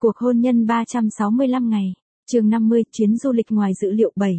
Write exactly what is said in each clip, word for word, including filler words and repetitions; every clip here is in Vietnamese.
Cuộc hôn nhân ba trăm sáu mươi lăm ngày, chương năm mươi, chuyến du lịch ngoài dự liệu bảy.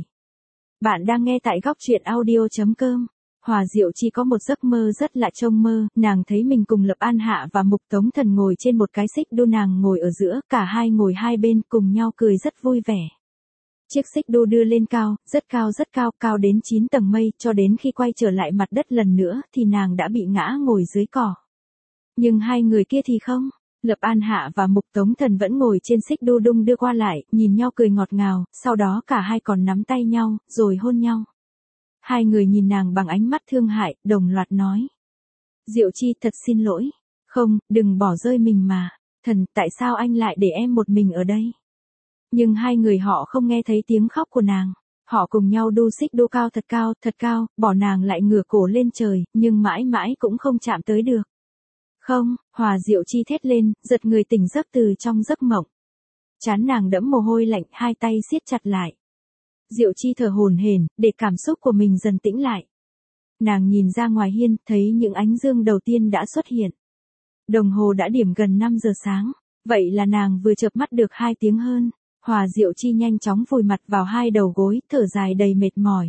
Bạn đang nghe tại góc truyện audio chấm com. Hòa Diệu Chi có một giấc mơ rất lạ trong mơ, nàng thấy mình cùng Lập An Hạ và Mục Tống Thần ngồi trên một cái xích đu, nàng ngồi ở giữa, cả hai ngồi hai bên cùng nhau cười rất vui vẻ. Chiếc xích đu đưa lên cao, rất cao rất cao, cao đến chín tầng mây, cho đến khi quay trở lại mặt đất lần nữa thì nàng đã bị ngã ngồi dưới cỏ. Nhưng hai người kia thì không. Lập An Hạ và Mục Tống Thần vẫn ngồi trên xích đu đung đưa qua lại, nhìn nhau cười ngọt ngào, sau đó cả hai còn nắm tay nhau, rồi hôn nhau. Hai người nhìn nàng bằng ánh mắt thương hại, đồng loạt nói. Diệu Chi, thật xin lỗi. Không, đừng bỏ rơi mình mà. Thần, tại sao anh lại để em một mình ở đây? Nhưng hai người họ không nghe thấy tiếng khóc của nàng. Họ cùng nhau đu xích đu cao thật cao, thật cao, bỏ nàng lại ngửa cổ lên trời, nhưng mãi mãi cũng không chạm tới được. Không, Hòa Diệu Chi thét lên, giật người tỉnh giấc từ trong giấc mộng. Trán nàng đẫm mồ hôi lạnh, hai tay siết chặt lại. Diệu Chi thở hổn hển, để cảm xúc của mình dần tĩnh lại. Nàng nhìn ra ngoài hiên, thấy những ánh dương đầu tiên đã xuất hiện. Đồng hồ đã điểm gần năm giờ sáng, vậy là nàng vừa chợp mắt được hai tiếng hơn. Hòa Diệu Chi nhanh chóng vùi mặt vào hai đầu gối, thở dài đầy mệt mỏi.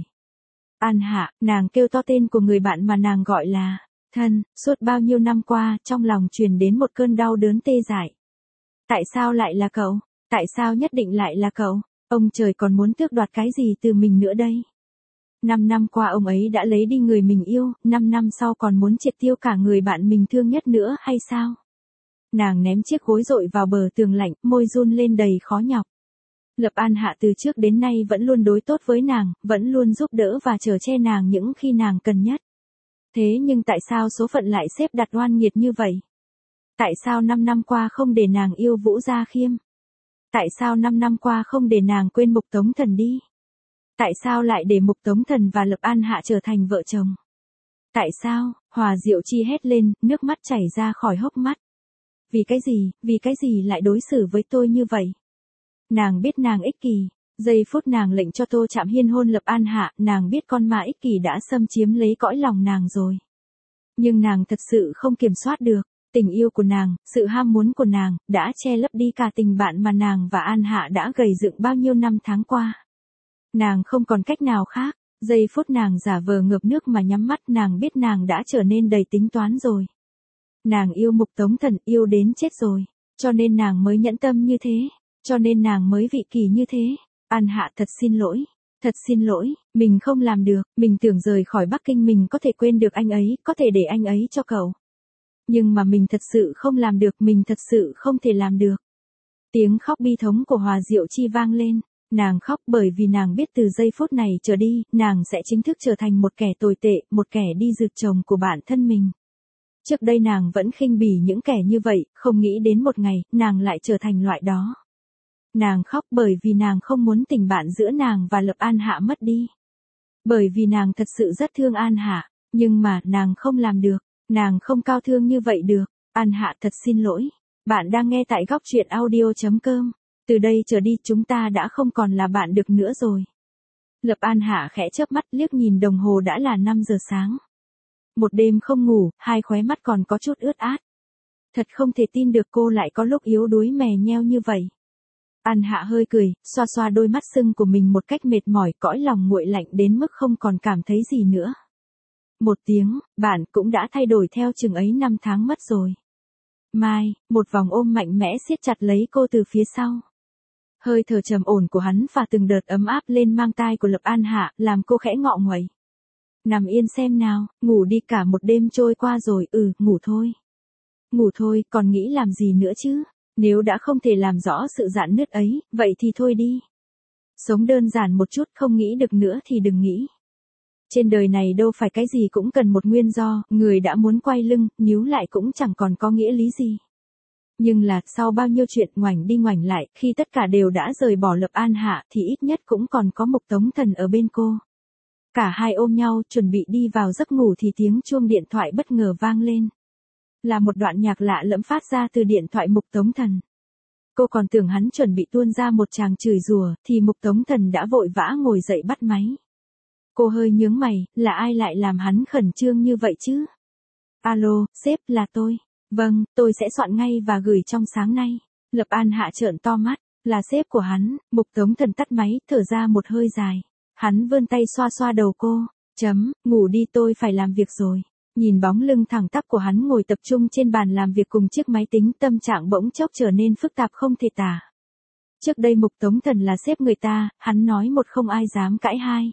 An Hạ, nàng kêu to tên của người bạn mà nàng gọi là Thân. Suốt bao nhiêu năm qua, trong lòng truyền đến một cơn đau đớn tê dại. Tại sao lại là cậu? Tại sao nhất định lại là cậu? Ông trời còn muốn tước đoạt cái gì từ mình nữa đây? Năm năm qua ông ấy đã lấy đi người mình yêu, năm năm sau còn muốn triệt tiêu cả người bạn mình thương nhất nữa hay sao? Nàng ném chiếc gối dội vào bờ tường lạnh, môi run lên đầy khó nhọc. Lập An Hạ từ trước đến nay vẫn luôn đối tốt với nàng, vẫn luôn giúp đỡ và chở che nàng những khi nàng cần nhất. Thế nhưng tại sao số phận lại xếp đặt oan nghiệt như vậy? Tại sao năm năm qua không để nàng yêu Vũ Gia Khiêm? Tại sao năm năm qua không để nàng quên Mục Tống Thần đi? Tại sao lại để Mục Tống Thần và Lập An Hạ trở thành vợ chồng? Tại sao? Hòa Diệu Chi hét lên, nước mắt chảy ra khỏi hốc mắt. Vì cái gì, vì cái gì lại đối xử với tôi như vậy? Nàng biết nàng ích kỷ. Giây phút nàng lệnh cho Tô Trạm Hiên hôn Lập An Hạ, nàng biết con ma ích kỷ đã xâm chiếm lấy cõi lòng nàng rồi. Nhưng nàng thật sự không kiểm soát được. Tình yêu của nàng, sự ham muốn của nàng, đã che lấp đi cả tình bạn mà nàng và An Hạ đã gầy dựng bao nhiêu năm tháng qua. Nàng không còn cách nào khác. Giây phút nàng giả vờ ngập nước mà nhắm mắt, nàng biết nàng đã trở nên đầy tính toán rồi. Nàng yêu Mục Tống Thần, yêu đến chết rồi. Cho nên nàng mới nhẫn tâm như thế. Cho nên nàng mới vị kỷ như thế. An Hạ, thật xin lỗi. Thật xin lỗi, mình không làm được. Mình tưởng rời khỏi Bắc Kinh mình có thể quên được anh ấy, có thể để anh ấy cho cậu. Nhưng mà mình thật sự không làm được, mình thật sự không thể làm được. Tiếng khóc bi thống của Hòa Diệu Chi vang lên. Nàng khóc bởi vì nàng biết từ giây phút này trở đi, nàng sẽ chính thức trở thành một kẻ tồi tệ, một kẻ đi rượt chồng của bản thân mình. Trước đây nàng vẫn khinh bỉ những kẻ như vậy, không nghĩ đến một ngày, nàng lại trở thành loại đó. Nàng khóc bởi vì nàng không muốn tình bạn giữa nàng và Lập An Hạ mất đi. Bởi vì nàng thật sự rất thương An Hạ, nhưng mà nàng không làm được, nàng không cao thương như vậy được. An Hạ, thật xin lỗi. Bạn đang nghe tại góc truyện audio chấm com. Từ đây trở đi chúng ta đã không còn là bạn được nữa rồi. Lập An Hạ khẽ chớp mắt, liếc nhìn đồng hồ đã là năm giờ sáng. Một đêm không ngủ, hai khóe mắt còn có chút ướt át. Thật không thể tin được cô lại có lúc yếu đuối mè nheo như vậy. An Hạ hơi cười, xoa xoa đôi mắt sưng của mình một cách mệt mỏi, cõi lòng nguội lạnh đến mức không còn cảm thấy gì nữa. Một tiếng, bạn cũng đã thay đổi theo chừng ấy năm tháng mất rồi. Mai, một vòng ôm mạnh mẽ siết chặt lấy cô từ phía sau. Hơi thở trầm ổn của hắn và từng đợt ấm áp lên mang tai của Lập An Hạ, làm cô khẽ ngọ nguậy. Nằm yên xem nào, ngủ đi, cả một đêm trôi qua rồi, ừ, ngủ thôi. Ngủ thôi, còn nghĩ làm gì nữa chứ? Nếu đã không thể làm rõ sự rạn nứt ấy, vậy thì thôi đi. Sống đơn giản một chút, không nghĩ được nữa thì đừng nghĩ. Trên đời này đâu phải cái gì cũng cần một nguyên do, người đã muốn quay lưng, níu lại cũng chẳng còn có nghĩa lý gì. Nhưng là, sau bao nhiêu chuyện ngoảnh đi ngoảnh lại, khi tất cả đều đã rời bỏ Lập An Hạ, thì ít nhất cũng còn có Mục Tống Thần ở bên cô. Cả hai ôm nhau, chuẩn bị đi vào giấc ngủ thì tiếng chuông điện thoại bất ngờ vang lên. Là một đoạn nhạc lạ lẫm phát ra từ điện thoại Mục Tống Thần. Cô còn tưởng hắn chuẩn bị tuôn ra một tràng chửi rủa, thì Mục Tống Thần đã vội vã ngồi dậy bắt máy. Cô hơi nhướng mày, là ai lại làm hắn khẩn trương như vậy chứ? Alo, sếp, là tôi. Vâng, tôi sẽ soạn ngay và gửi trong sáng nay. Lập An Hạ trợn to mắt, là sếp của hắn. Mục Tống Thần tắt máy, thở ra một hơi dài. Hắn vươn tay xoa xoa đầu cô, chấm, ngủ đi tôi phải làm việc rồi. Nhìn bóng lưng thẳng tắp của hắn ngồi tập trung trên bàn làm việc cùng chiếc máy tính, tâm trạng bỗng chốc trở nên phức tạp không thể tả. Trước đây Mục Tống Thần là sếp người ta, hắn nói một không ai dám cãi hai.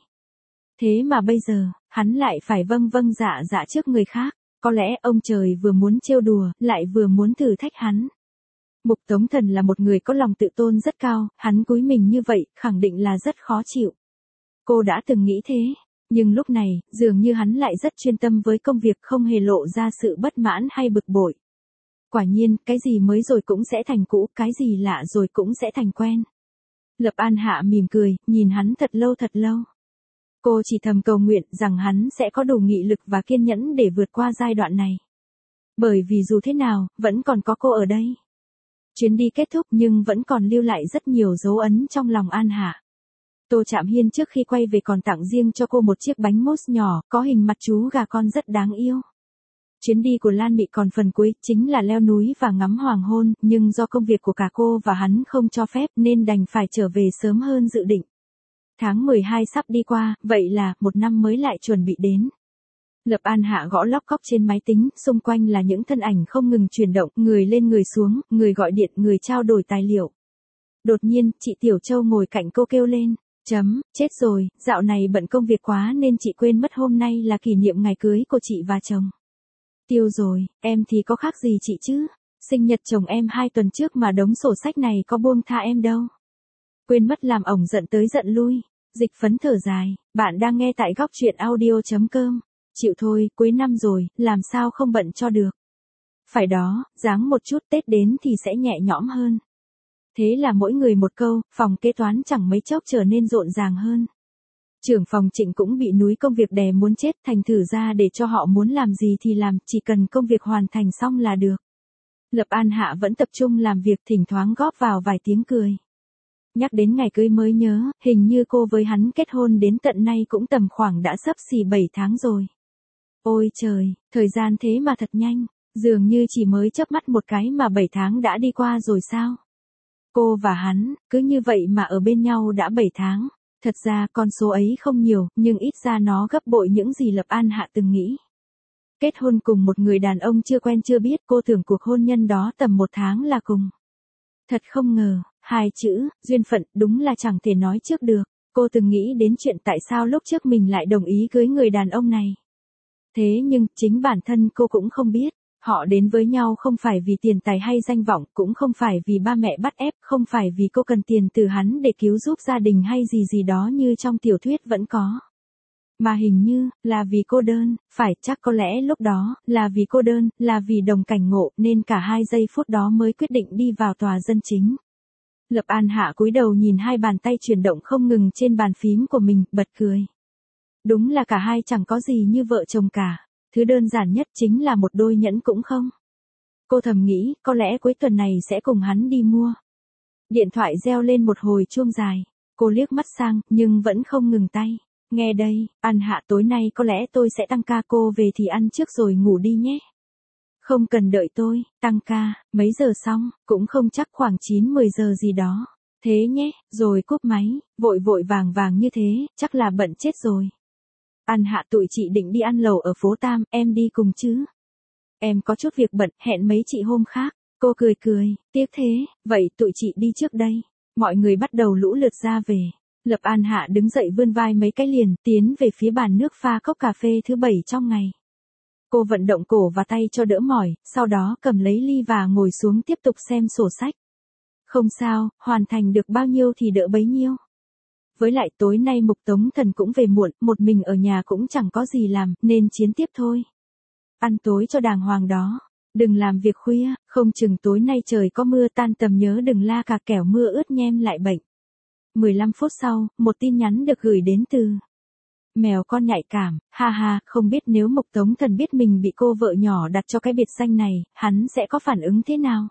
Thế mà bây giờ, hắn lại phải vâng vâng dạ dạ trước người khác. Có lẽ ông trời vừa muốn trêu đùa, lại vừa muốn thử thách hắn. Mục Tống Thần là một người có lòng tự tôn rất cao, hắn cúi mình như vậy, khẳng định là rất khó chịu. Cô đã từng nghĩ thế, nhưng lúc này, dường như hắn lại rất chuyên tâm với công việc, không hề lộ ra sự bất mãn hay bực bội. Quả nhiên, cái gì mới rồi cũng sẽ thành cũ, cái gì lạ rồi cũng sẽ thành quen. Lập An Hạ mỉm cười, nhìn hắn thật lâu thật lâu. Cô chỉ thầm cầu nguyện rằng hắn sẽ có đủ nghị lực và kiên nhẫn để vượt qua giai đoạn này. Bởi vì dù thế nào, vẫn còn có cô ở đây. Chuyến đi kết thúc nhưng vẫn còn lưu lại rất nhiều dấu ấn trong lòng An Hạ. Tô Trạm Hiên trước khi quay về còn tặng riêng cho cô một chiếc bánh mousse nhỏ, có hình mặt chú gà con rất đáng yêu. Chuyến đi của Lan Mị còn phần cuối, chính là leo núi và ngắm hoàng hôn, nhưng do công việc của cả cô và hắn không cho phép nên đành phải trở về sớm hơn dự định. Tháng mười hai sắp đi qua, vậy là một năm mới lại chuẩn bị đến. Lập An Hạ gõ lóc cóc trên máy tính, xung quanh là những thân ảnh không ngừng chuyển động, người lên người xuống, người gọi điện, người trao đổi tài liệu. Đột nhiên, chị Tiểu Châu ngồi cạnh cô kêu lên, chấm, chết rồi, dạo này bận công việc quá nên chị quên mất hôm nay là kỷ niệm ngày cưới của chị và chồng. Tiêu rồi, em thì có khác gì chị chứ, sinh nhật chồng em hai tuần trước mà đống sổ sách này có buông tha em đâu. Quên mất làm ổng giận tới giận lui. Dịch Phấn thở dài, bạn đang nghe tại góc truyện audio chấm com. Chịu thôi, cuối năm rồi, làm sao không bận cho được. Phải đó, ráng một chút Tết đến thì sẽ nhẹ nhõm hơn. Thế là mỗi người một câu, phòng kế toán chẳng mấy chốc trở nên rộn ràng hơn. Trưởng phòng Trịnh cũng bị núi công việc đè muốn chết, thành thử ra để cho họ muốn làm gì thì làm, chỉ cần công việc hoàn thành xong là được. Lập An Hạ vẫn tập trung làm việc, thỉnh thoảng góp vào vài tiếng cười. Nhắc đến ngày cưới mới nhớ, hình như cô với hắn kết hôn đến tận nay cũng tầm khoảng đã sắp xỉ bảy tháng rồi. Ôi trời, thời gian thế mà thật nhanh, dường như chỉ mới chớp mắt một cái mà bảy tháng đã đi qua rồi sao? Cô và hắn, cứ như vậy mà ở bên nhau đã bảy tháng. Thật ra con số ấy không nhiều, nhưng ít ra nó gấp bội những gì Lập An Hạ từng nghĩ. Kết hôn cùng một người đàn ông chưa quen chưa biết, cô tưởng cuộc hôn nhân đó tầm một tháng là cùng. Thật không ngờ, hai chữ, duyên phận, đúng là chẳng thể nói trước được. Cô từng nghĩ đến chuyện tại sao lúc trước mình lại đồng ý cưới người đàn ông này. Thế nhưng, chính bản thân cô cũng không biết. Họ đến với nhau không phải vì tiền tài hay danh vọng, cũng không phải vì ba mẹ bắt ép, không phải vì cô cần tiền từ hắn để cứu giúp gia đình hay gì gì đó như trong tiểu thuyết vẫn có. Mà hình như, là vì cô đơn, phải chắc có lẽ lúc đó, là vì cô đơn, là vì đồng cảnh ngộ, nên cả hai giây phút đó mới quyết định đi vào tòa dân chính. Lập An Hạ cúi đầu nhìn hai bàn tay chuyển động không ngừng trên bàn phím của mình, bật cười. Đúng là cả hai chẳng có gì như vợ chồng cả. Thứ đơn giản nhất chính là một đôi nhẫn cũng không. Cô thầm nghĩ, có lẽ cuối tuần này sẽ cùng hắn đi mua. Điện thoại reo lên một hồi chuông dài. Cô liếc mắt sang, nhưng vẫn không ngừng tay. Nghe đây, An Hạ tối nay có lẽ tôi sẽ tăng ca, cô về thì ăn trước rồi ngủ đi nhé. Không cần đợi tôi, tăng ca, mấy giờ xong, cũng không chắc khoảng chín mười giờ gì đó. Thế nhé, rồi cúp máy, vội vội vàng vàng như thế, chắc là bận chết rồi. An Hạ, tụi chị định đi ăn lẩu ở phố Tam, em đi cùng chứ? Em có chút việc bận, hẹn mấy chị hôm khác. Cô cười cười, tiếc thế, vậy tụi chị đi trước đây. Mọi người bắt đầu lũ lượt ra về. Lập An Hạ đứng dậy vươn vai mấy cái liền, tiến về phía bàn nước pha cốc cà phê thứ bảy trong ngày. Cô vận động cổ và tay cho đỡ mỏi, sau đó cầm lấy ly và ngồi xuống tiếp tục xem sổ sách. Không sao, hoàn thành được bao nhiêu thì đỡ bấy nhiêu. Với lại tối nay Mục Tống Thần cũng về muộn, một mình ở nhà cũng chẳng có gì làm, nên chiến tiếp thôi. Ăn tối cho đàng hoàng đó. Đừng làm việc khuya, không chừng tối nay trời có mưa, tan tầm nhớ đừng la cà kẻo mưa ướt nhem lại bệnh. mười lăm phút sau, một tin nhắn được gửi đến từ mèo con nhạy cảm, ha ha, không biết nếu Mục Tống Thần biết mình bị cô vợ nhỏ đặt cho cái biệt danh này, hắn sẽ có phản ứng thế nào?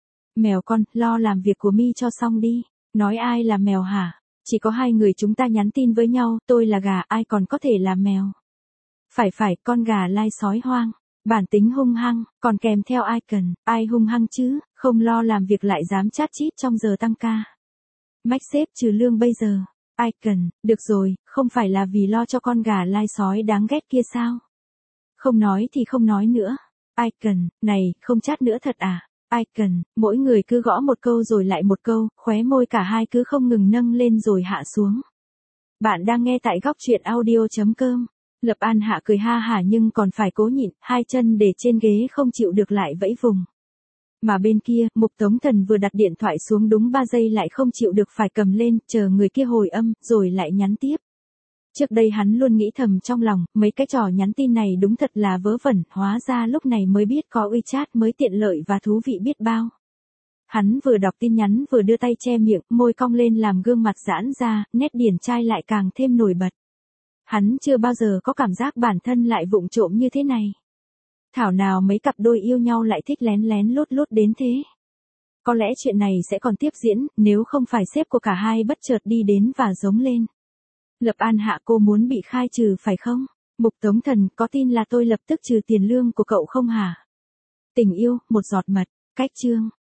Mèo con, lo làm việc của mi cho xong đi. Nói ai là mèo hả? Chỉ có hai người chúng ta nhắn tin với nhau, tôi là gà, ai còn có thể là mèo. Phải phải, con gà lai sói hoang. Bản tính hung hăng, còn kèm theo ai cần, ai hung hăng chứ, Không lo làm việc lại dám chát chít trong giờ tăng ca. Mách sếp trừ lương bây giờ. Ai cần, được rồi, không phải là vì lo cho con gà lai sói đáng ghét kia sao? Không nói thì không nói nữa. Ai cần, này, không chát nữa thật à? Ai cần, mỗi người cứ gõ một câu rồi lại một câu, khóe môi cả hai cứ không ngừng nâng lên rồi hạ xuống. Bạn đang nghe tại góc truyện audio.com. Lập An Hạ cười ha hả nhưng còn phải cố nhịn, hai chân để trên ghế không chịu được lại vẫy vùng. Mà bên kia, Mục Tống Thần vừa đặt điện thoại xuống đúng ba giây lại không chịu được phải cầm lên, chờ người kia hồi âm, rồi lại nhắn tiếp. Trước đây hắn luôn nghĩ thầm trong lòng, mấy cái trò nhắn tin này đúng thật là vớ vẩn, hóa ra lúc này mới biết có WeChat mới tiện lợi và thú vị biết bao. Hắn vừa đọc tin nhắn vừa đưa tay che miệng, môi cong lên làm gương mặt giãn ra, nét điển trai lại càng thêm nổi bật. Hắn chưa bao giờ có cảm giác bản thân lại vụng trộm như thế này. Thảo nào mấy cặp đôi yêu nhau lại thích lén lén lút lút đến thế. Có lẽ chuyện này sẽ còn tiếp diễn, nếu không phải sếp của cả hai bất chợt đi đến và giống lên. Lập An Hạ, cô muốn bị khai trừ phải không? Mục Tống Thần, có tin là tôi lập tức trừ tiền lương của cậu không hả? Tình yêu, một giọt mật, cách chương.